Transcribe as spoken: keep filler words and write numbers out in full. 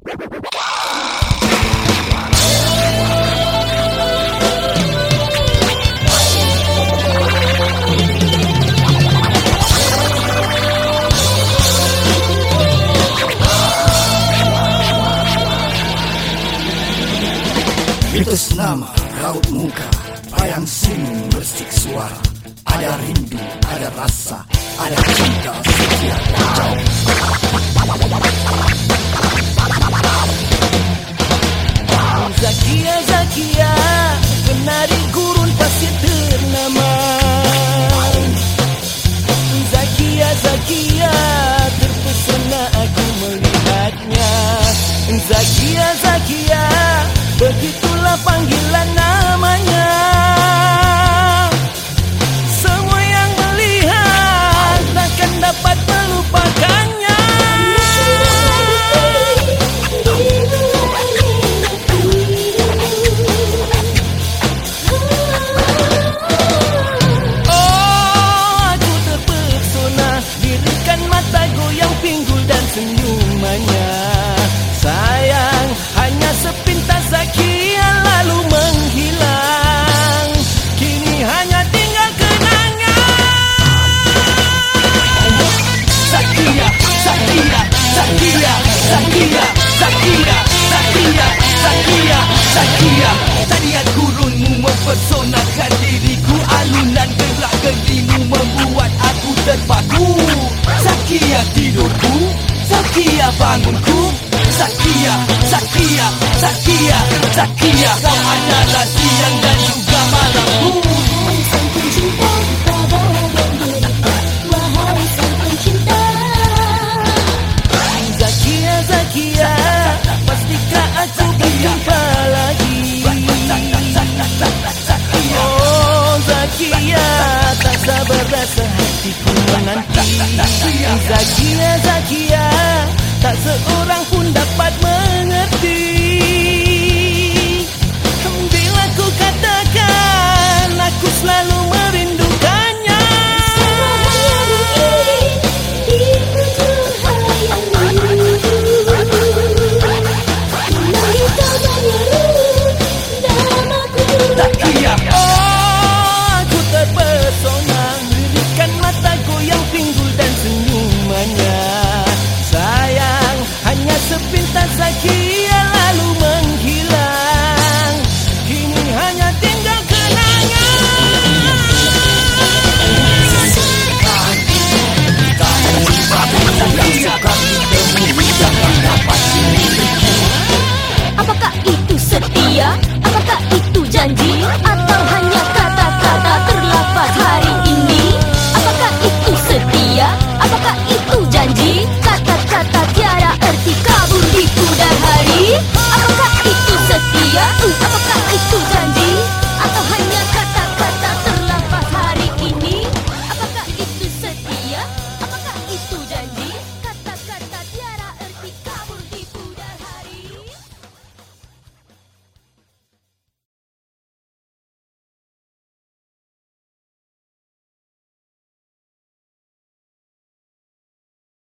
Mitos nama, raut muka, bayang sini bersik suara. Ada rindu, ada rasa, ada cinta setia jauh. Zakia, Zakia, penari gurun pasir ternama. Zakia, Zakia, terpesona aku melihatnya. Zakia, Zakia, begitulah panggilan namanya. Semua yang melihat takkan dapat melupakannya. Oh, aku terpesona, dirikan mata goyang pinggul dan senyumannya. Sayang, hanya sepintas Zakia lalu menghilang. Kini hanya tinggal kenangan. Zakia, Zakia, Zakia, Zakia, Zakia, Zakia, Zakia, Zakia. Tarian gurunmu mempersonakan diriku. Alunan gerak gerimu membuat aku terpaku. Zakia tidurku, Zakia bangunku. Zakia, Zakia, Zakia, Zakia, kau adalah siang dan juga malamku. Wahai sang pencinta, tabah dan derita. Wahai sang pencinta. Zakia, Zakia, pastikah aku berjumpa lagi. Oh Zakia, tak sabar rasa hatiku menanti. Zakia, Zakia, tak seorang pun dapat mengerti. Bila ku katakan aku selalu merindukannya. Zakia, oh aku terpesona, lirikan mata goyang pinggul dan senyumannya. Sayang, hanya sepintas Zakia.